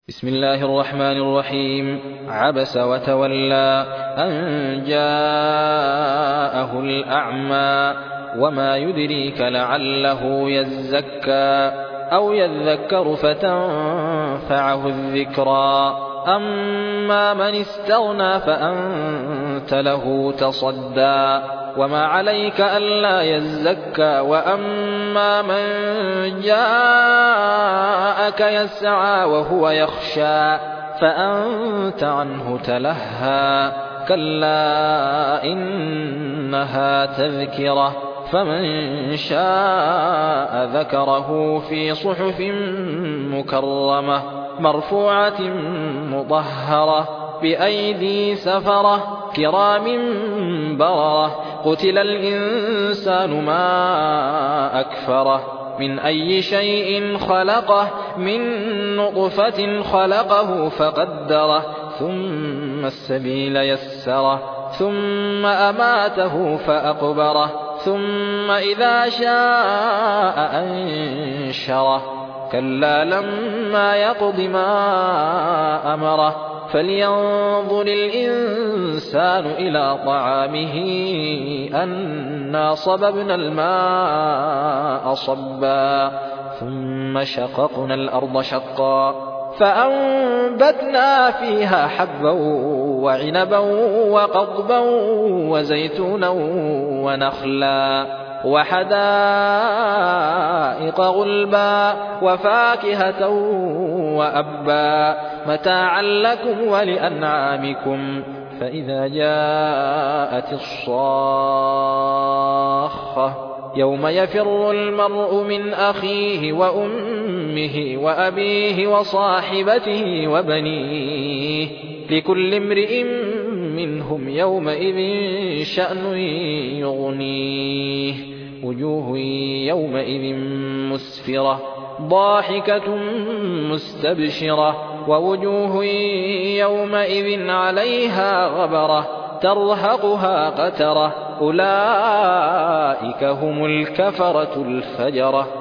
بسم الله الرحمن الرحيم. عبس وتولى أن جاءه الأعمى وما يدريك لعله يزكى أو يذكر فتنفعه الذكرى أما من استغنى فأنت له تصدى وما عليك ألا يزكى وأما من جاءك يسعى وهو يخشى فأنت عنه تلهى كلا إنها تذكرة فمن شاء ذكره في صحف مكرمة مرفوعة مطهرة بأيدي سفرة كرام بررة قتل الإنسان ما أكفره من أي شيء خلقه من نطفة خلقه فقدره ثم السبيل يسره ثم أماته فأقبره ثم إذا شاء أنشره كلا لما يقض ما أمره فلينظر الإنسان إلى طعامه أنا صببنا الماء صبا ثم شققنا الأرض شقا فأنبتنا فيها حبا وعنبا وقضبا وزيتونا ونخلا وحدائق غلبا وفاكهة وأبا متاعا لكم ولأنعامكم فإذا جاءت الصاخة يوم يفر المرء من أخيه وأمه وأبيه وصاحبته وبنيه لكل امرئ منهم يومئذ شأن يغنيه وجوه يومئذ مسفرة ضاحكة مستبشرة ووجوه يومئذ عليها غبرة ترهقها قترة أولئك هم الكفرة الفجرة.